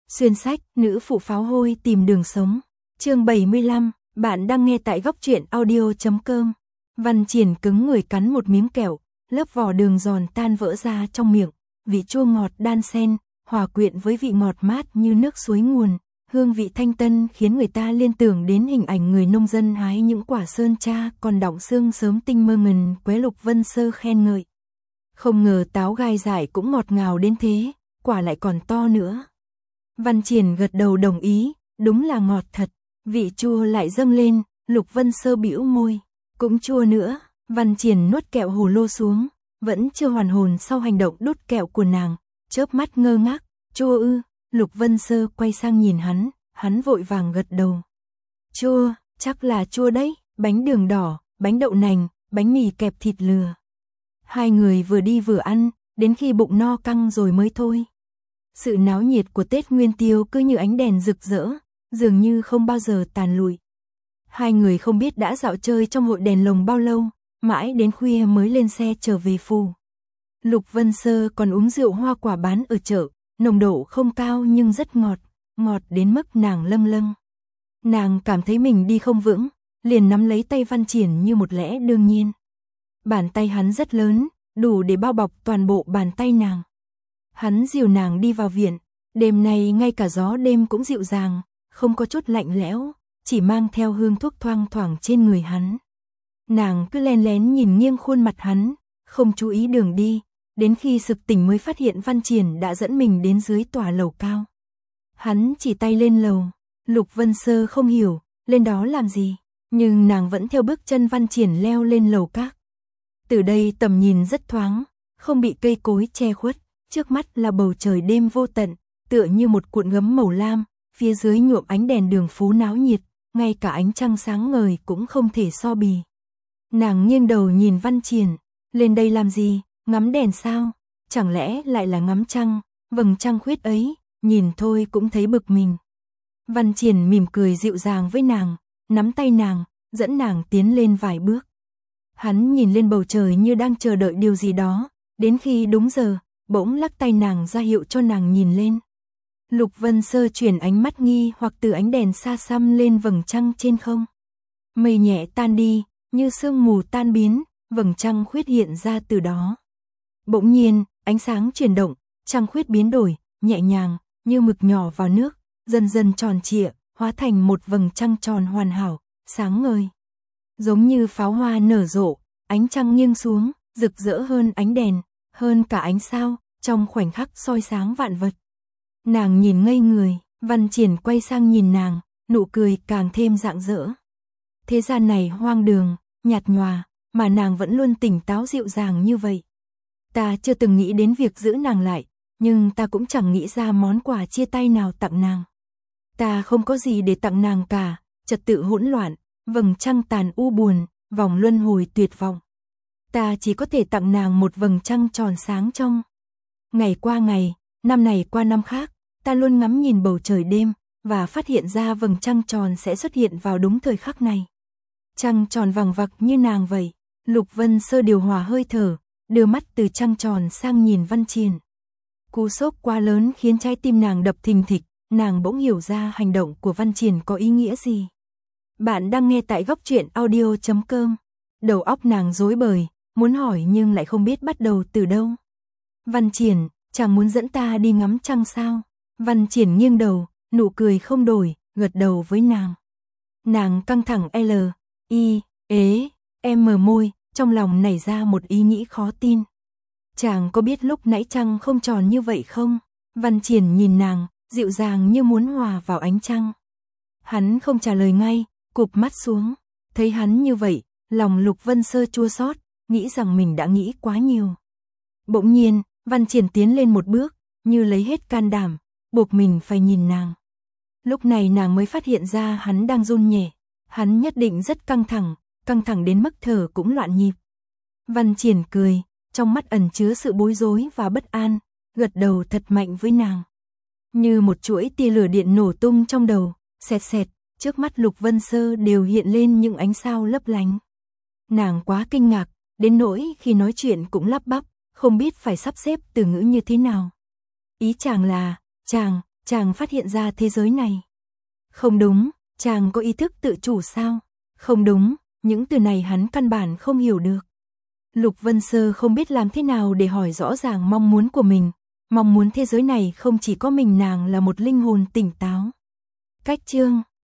Xuyên sách, nữ phụ pháo hôi tìm đường sống. Chương 75, bạn đang nghe tại góc truyện audio.com. Văn Triển cứng người cắn một miếng kẹo, lớp vỏ đường giòn tan vỡ ra trong miệng, vị chua ngọt đan xen, hòa quyện với vị ngọt mát như nước suối nguồn, hương vị thanh tân khiến người ta liên tưởng đến hình ảnh người nông dân hái những quả sơn tra còn đọng xương sớm tinh mơ ngần quế Lục Vân Sơ khen ngợi. Không ngờ táo gai dại cũng ngọt ngào đến thế, quả lại còn to nữa. Văn Triển gật đầu đồng ý, đúng là ngọt thật, vị chua lại dâng lên, Lục Vân Sơ bĩu môi, cũng chua nữa. Văn Triển nuốt kẹo hồ lô xuống, vẫn chưa hoàn hồn sau hành động đút kẹo của nàng, chớp mắt ngơ ngác, chua ư? Lục Vân Sơ quay sang nhìn hắn vội vàng gật đầu. Chua, chắc là chua đấy, bánh đường đỏ, bánh đậu nành, bánh mì kẹp thịt lừa. Hai người vừa đi vừa ăn, đến khi bụng no căng rồi mới thôi. Sự náo nhiệt của Tết Nguyên Tiêu cứ như ánh đèn rực rỡ, dường như không bao giờ tàn lụi. Hai người không biết đã dạo chơi trong hội đèn lồng bao lâu, mãi đến khuya mới lên xe trở về phủ. Lục Vân Sơ còn uống rượu hoa quả bán ở chợ, nồng độ không cao nhưng rất ngọt, ngọt đến mức nàng lâng lâng. Nàng cảm thấy mình đi không vững, liền nắm lấy tay Văn Triển như một lẽ đương nhiên. Bàn tay hắn rất lớn, đủ để bao bọc toàn bộ bàn tay nàng. Hắn dìu nàng đi vào viện, đêm nay ngay cả gió đêm cũng dịu dàng, không có chút lạnh lẽo, chỉ mang theo hương thuốc thoang thoảng trên người hắn. Nàng cứ len lén nhìn nghiêng khuôn mặt hắn, không chú ý đường đi, đến khi sực tỉnh mới phát hiện Văn Triển đã dẫn mình đến dưới tòa lầu cao. Hắn chỉ tay lên lầu, Lục Vân Sơ không hiểu, lên đó làm gì, nhưng nàng vẫn theo bước chân Văn Triển leo lên lầu các. Từ đây tầm nhìn rất thoáng, không bị cây cối che khuất, trước mắt là bầu trời đêm vô tận, tựa như một cuộn gấm màu lam, phía dưới nhuộm ánh đèn đường phố náo nhiệt, ngay cả ánh trăng sáng ngời cũng không thể so bì. Nàng nghiêng đầu nhìn Văn Triển, lên đây làm gì, ngắm đèn sao, chẳng lẽ lại là ngắm trăng, vầng trăng khuyết ấy, nhìn thôi cũng thấy bực mình. Văn Triển mỉm cười dịu dàng với nàng, nắm tay nàng, dẫn nàng tiến lên vài bước. Hắn nhìn lên bầu trời như đang chờ đợi điều gì đó, đến khi đúng giờ, bỗng lắc tay nàng ra hiệu cho nàng nhìn lên. Lục Vân Sơ chuyển ánh mắt nghi hoặc từ ánh đèn xa xăm lên vầng trăng trên không. Mây nhẹ tan đi, như sương mù tan biến, vầng trăng khuyết hiện ra từ đó. Bỗng nhiên, ánh sáng chuyển động, trăng khuyết biến đổi, nhẹ nhàng, như mực nhỏ vào nước, dần dần tròn trịa, hóa thành một vầng trăng tròn hoàn hảo, sáng ngời. Giống như pháo hoa nở rộ, ánh trăng nghiêng xuống, rực rỡ hơn ánh đèn, hơn cả ánh sao, trong khoảnh khắc soi sáng vạn vật. Nàng nhìn ngây người, Văn Triển quay sang nhìn nàng, nụ cười càng thêm rạng rỡ. Thế gian này hoang đường, nhạt nhòa, mà nàng vẫn luôn tỉnh táo dịu dàng như vậy. Ta chưa từng nghĩ đến việc giữ nàng lại, nhưng ta cũng chẳng nghĩ ra món quà chia tay nào tặng nàng. Ta không có gì để tặng nàng cả, trật tự hỗn loạn, vầng trăng tàn u buồn, vòng luân hồi tuyệt vọng. Ta chỉ có thể tặng nàng một vầng trăng tròn sáng trong. Ngày qua ngày, năm này qua năm khác, ta luôn ngắm nhìn bầu trời đêm, và phát hiện ra vầng trăng tròn sẽ xuất hiện vào đúng thời khắc này. Trăng tròn vằng vặc như nàng vậy. Lục Vân Sơ điều hòa hơi thở, đưa mắt từ trăng tròn sang nhìn Văn Triển. Cú sốc quá lớn khiến trái tim nàng đập thình thịch, nàng bỗng hiểu ra hành động của Văn Triển có ý nghĩa gì. Bạn đang nghe tại góc truyện audio.com. Đầu óc nàng rối bời, muốn hỏi nhưng lại không biết bắt đầu từ đâu. Văn Triển, chàng muốn dẫn ta đi ngắm trăng sao? Văn Triển nghiêng đầu, nụ cười không đổi, gật đầu với nàng. Nàng căng thẳng mở môi, trong lòng nảy ra một ý nghĩ khó tin. Chàng có biết lúc nãy trăng không tròn như vậy không? Văn Triển nhìn nàng, dịu dàng như muốn hòa vào ánh trăng. Hắn không trả lời ngay, cụp mắt xuống. Thấy hắn như vậy, lòng Lục Vân Sơ chua xót, nghĩ rằng mình đã nghĩ quá nhiều. Bỗng nhiên, Văn Triển tiến lên một bước, như lấy hết can đảm, buộc mình phải nhìn nàng. Lúc này nàng mới phát hiện ra hắn đang run nhẹ. Hắn nhất định rất căng thẳng đến mức thở cũng loạn nhịp. Văn Triển cười, trong mắt ẩn chứa sự bối rối và bất an, gật đầu thật mạnh với nàng. Như một chuỗi tia lửa điện nổ tung trong đầu, xẹt xẹt, trước mắt Lục Vân Sơ đều hiện lên những ánh sao lấp lánh. Nàng quá kinh ngạc, đến nỗi khi nói chuyện cũng lắp bắp, không biết phải sắp xếp từ ngữ như thế nào. Ý chàng là, chàng phát hiện ra thế giới này. Không đúng, chàng có ý thức tự chủ sao? Không đúng, những từ này hắn căn bản không hiểu được. Lục Vân Sơ không biết làm thế nào để hỏi rõ ràng mong muốn của mình, mong muốn thế giới này không chỉ có mình nàng là một linh hồn tỉnh táo. Cách chương